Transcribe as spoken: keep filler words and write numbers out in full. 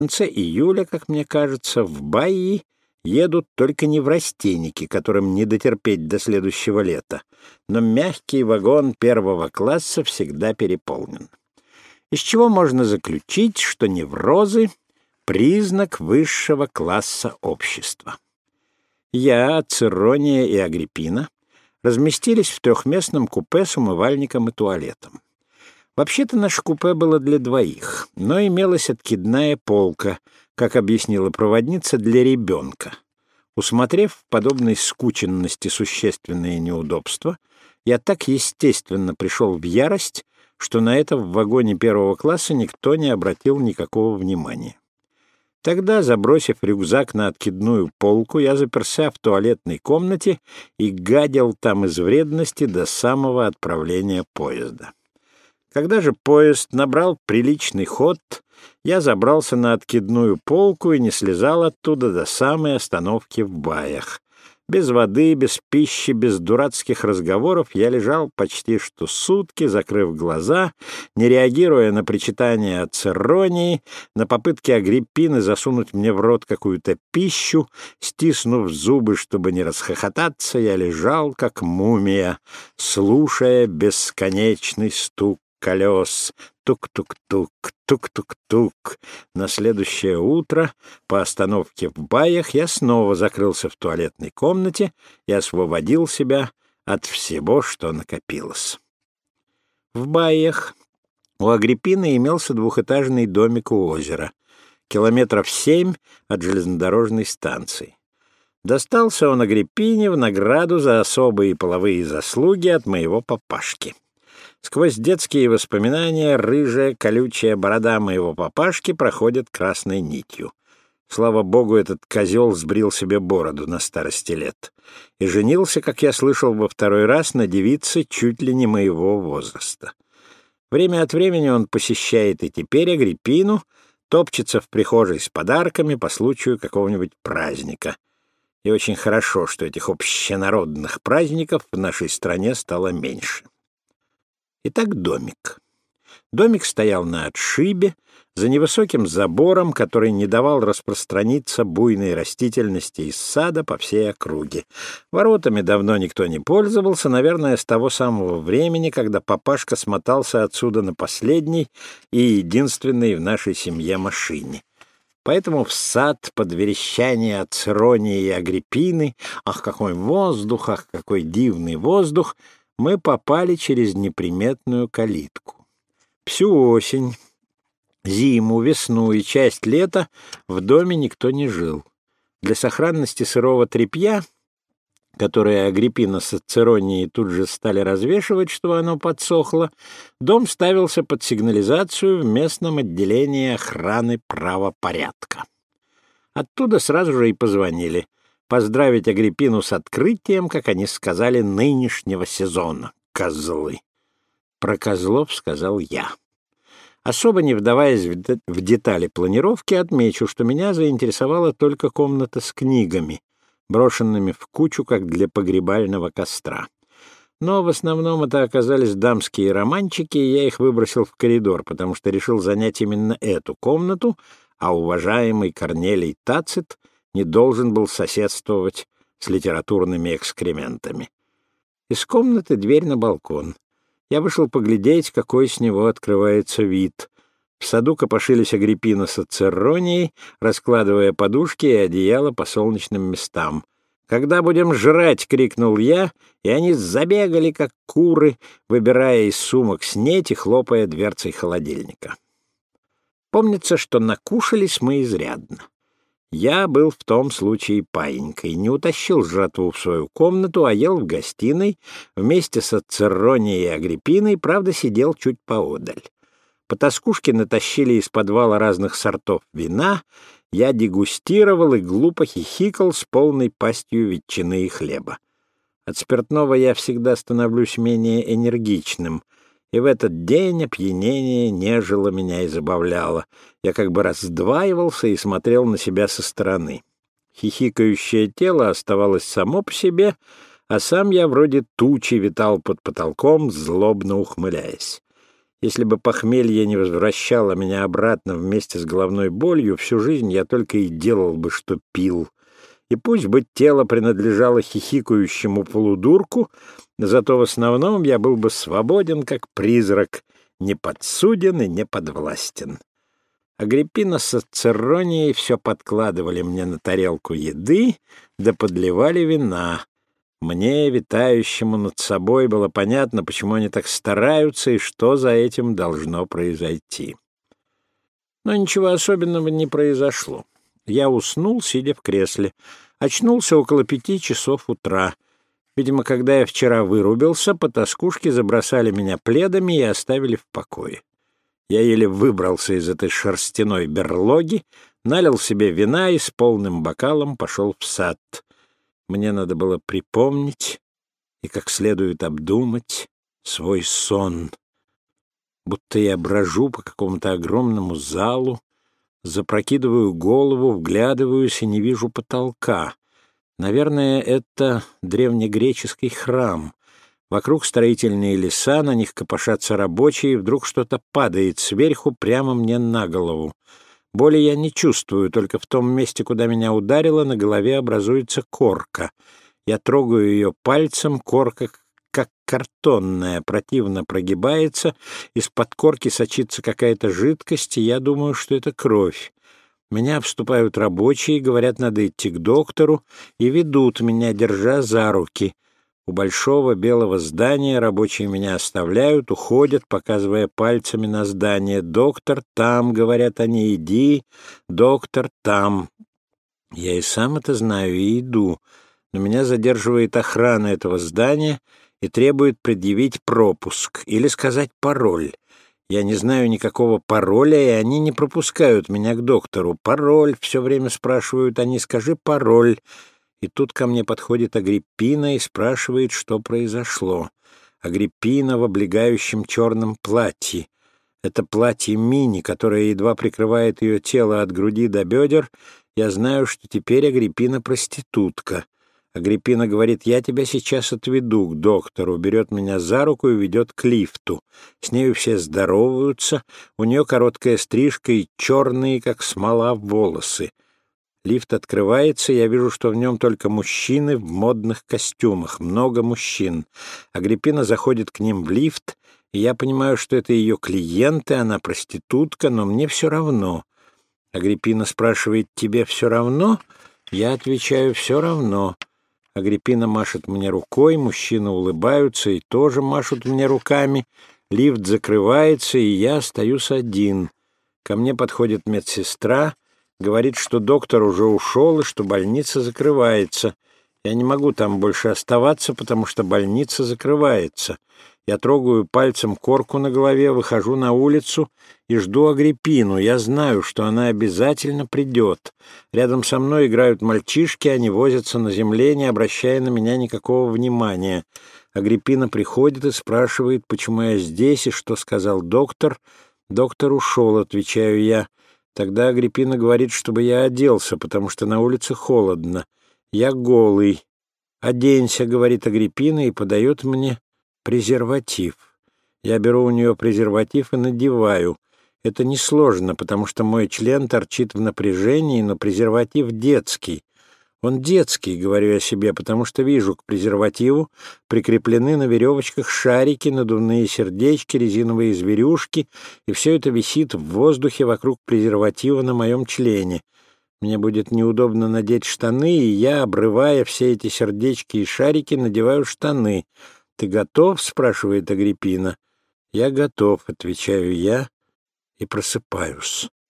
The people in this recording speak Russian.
конце июля, как мне кажется, в Баи едут только неврастенники, которым не дотерпеть до следующего лета, но мягкий вагон первого класса всегда переполнен. Из чего можно заключить, что неврозы — признак высшего класса общества. Я, Церония и Агриппина разместились в трехместном купе с умывальником и туалетом. Вообще-то наше купе было для двоих, но имелась откидная полка, как объяснила проводница, для ребенка. Усмотрев в подобной скученности существенные неудобства, я так естественно пришел в ярость, что на это в вагоне первого класса никто не обратил никакого внимания. Тогда, забросив рюкзак на откидную полку, я заперся в туалетной комнате и гадил там из вредности до самого отправления поезда. Когда же поезд набрал приличный ход, я забрался на откидную полку и не слезал оттуда до самой остановки в Баях. Без воды, без пищи, без дурацких разговоров я лежал почти что сутки, закрыв глаза, не реагируя на причитания от Церонии, на попытки Агриппины засунуть мне в рот какую-то пищу. Стиснув зубы, чтобы не расхохотаться, я лежал, как мумия, слушая бесконечный стук колес. Тук-тук-тук, тук-тук-тук. На следующее утро по остановке в Баях я снова закрылся в туалетной комнате и освободил себя от всего, что накопилось. В Баях у Агриппины имелся двухэтажный домик у озера, километров семь от железнодорожной станции. Достался он Агриппине в награду за особые половые заслуги от моего папашки. Сквозь детские воспоминания рыжая колючая борода моего папашки проходит красной нитью. Слава богу, этот козел сбрил себе бороду на старости лет и женился, как я слышал, во второй раз на девице чуть ли не моего возраста. Время от времени он посещает и теперь Агриппину, топчется в прихожей с подарками по случаю какого-нибудь праздника. И очень хорошо, что этих общенародных праздников в нашей стране стало меньше. Итак, домик. Домик стоял на отшибе, за невысоким забором, который не давал распространиться буйной растительности из сада по всей округе. Воротами давно никто не пользовался, наверное, с того самого времени, когда папашка смотался отсюда на последней и единственной в нашей семье машине. Поэтому в сад под верещание от Церонии и Агриппины «Ах, какой воздух! Ах, какой дивный воздух!» мы попали через неприметную калитку. Всю осень, зиму, весну и часть лета в доме никто не жил. Для сохранности сырого тряпья, которое Агриппина с Церонией тут же стали развешивать, чтобы оно подсохло, дом ставился под сигнализацию в местном отделении охраны правопорядка. Оттуда сразу же и позвонили поздравить Агриппину с открытием, как они сказали, нынешнего сезона. Козлы. Про козлов сказал я. Особо не вдаваясь в детали планировки, отмечу, что меня заинтересовала только комната с книгами, брошенными в кучу, как для погребального костра. Но в основном это оказались дамские романчики, и я их выбросил в коридор, потому что решил занять именно эту комнату, а уважаемый Корнелий Тацит не должен был соседствовать с литературными экскрементами. Из комнаты дверь на балкон. Я вышел поглядеть, какой с него открывается вид. В саду копошились Агриппина с Церонией, раскладывая подушки и одеяло по солнечным местам. «Когда будем жрать?» — крикнул я, и они забегали, как куры, выбирая из сумок снеть и хлопая дверцей холодильника. Помнится, что накушались мы изрядно. Я был в том случае паинькой, не утащил жратву в свою комнату, а ел в гостиной вместе с Церонией и Агриппиной, правда, сидел чуть поодаль. Потаскушки натащили из подвала разных сортов вина, я дегустировал и глупо хихикал с полной пастью ветчины и хлеба. От спиртного я всегда становлюсь менее энергичным, и в этот день опьянение нежило меня и забавляло. Я как бы раздваивался и смотрел на себя со стороны. Хихикающее тело оставалось само по себе, а сам я вроде тучи витал под потолком, злобно ухмыляясь. Если бы похмелье не возвращало меня обратно вместе с головной болью, всю жизнь я только и делал бы, что пил. И пусть бы тело принадлежало хихикающему полудурку, зато в основном я был бы свободен, как призрак, не подсуден и не подвластен. Агриппина с Церонией все подкладывали мне на тарелку еды, да подливали вина. Мне, витающему над собой, было понятно, почему они так стараются и что за этим должно произойти. Но ничего особенного не произошло. Я уснул, сидя в кресле. Очнулся около пяти часов утра. Видимо, когда я вчера вырубился, потаскушки забросали меня пледами и оставили в покое. Я еле выбрался из этой шерстяной берлоги, налил себе вина и с полным бокалом пошел в сад. Мне надо было припомнить и как следует обдумать свой сон. Будто я брожу по какому-то огромному залу, запрокидываю голову, вглядываюсь и не вижу потолка. Наверное, это древнегреческий храм. Вокруг строительные леса, на них копошатся рабочие, и вдруг что-то падает сверху прямо мне на голову. Боли я не чувствую, только в том месте, куда меня ударило, на голове образуется корка. Я трогаю ее пальцем, корка, как картонная, противно прогибается, из-под корки сочится какая-то жидкость, и я думаю, что это кровь. Меня обступают рабочие, говорят, надо идти к доктору, и ведут меня, держа за руки. У большого белого здания рабочие меня оставляют, уходят, показывая пальцами на здание. «Доктор там», — говорят они, — «иди, доктор там». Я и сам это знаю, и иду, но меня задерживает охрана этого здания и требует предъявить пропуск или сказать пароль. Я не знаю никакого пароля, и они не пропускают меня к доктору. «Пароль», — все время спрашивают они, — «скажи пароль». И тут ко мне подходит Агриппина и спрашивает, что произошло. Агриппина в облегающем черном платье. Это платье мини, которое едва прикрывает ее тело от груди до бедер. Я знаю, что теперь Агриппина проститутка. Агриппина говорит: «Я тебя сейчас отведу к доктору», берет меня за руку и ведет к лифту. С нею все здороваются, у нее короткая стрижка и черные, как смола, волосы. Лифт открывается, я вижу, что в нем только мужчины в модных костюмах, много мужчин. Агриппина заходит к ним в лифт, и я понимаю, что это ее клиенты, она проститутка, но мне все равно. Агриппина спрашивает: «Тебе все равно?» Я отвечаю: «Все равно». Агриппина машет мне рукой, мужчины улыбаются и тоже машут мне руками. Лифт закрывается, и я остаюсь один. Ко мне подходит медсестра, говорит, что доктор уже ушел и что больница закрывается. Я не могу там больше оставаться, потому что больница закрывается. Я трогаю пальцем корку на голове, выхожу на улицу и жду Агриппину. Я знаю, что она обязательно придет. Рядом со мной играют мальчишки, они возятся на земле, не обращая на меня никакого внимания. Агриппина приходит и спрашивает, почему я здесь и что сказал доктор. «Доктор ушел», — отвечаю я. Тогда Агриппина говорит, чтобы я оделся, потому что на улице холодно. Я голый. «Оденься», — говорит Агриппина, и подает мне презерватив. Я беру у нее презерватив и надеваю. Это несложно, потому что мой член торчит в напряжении, но презерватив детский. Он детский, говорю я себе, потому что вижу, к презервативу прикреплены на веревочках шарики, надувные сердечки, резиновые зверюшки, и все это висит в воздухе вокруг презерватива на моем члене. Мне будет неудобно надеть штаны, и я, обрывая все эти сердечки и шарики, надеваю штаны. «Ты готов?» — спрашивает Агриппина. «Я готов», — отвечаю я и просыпаюсь.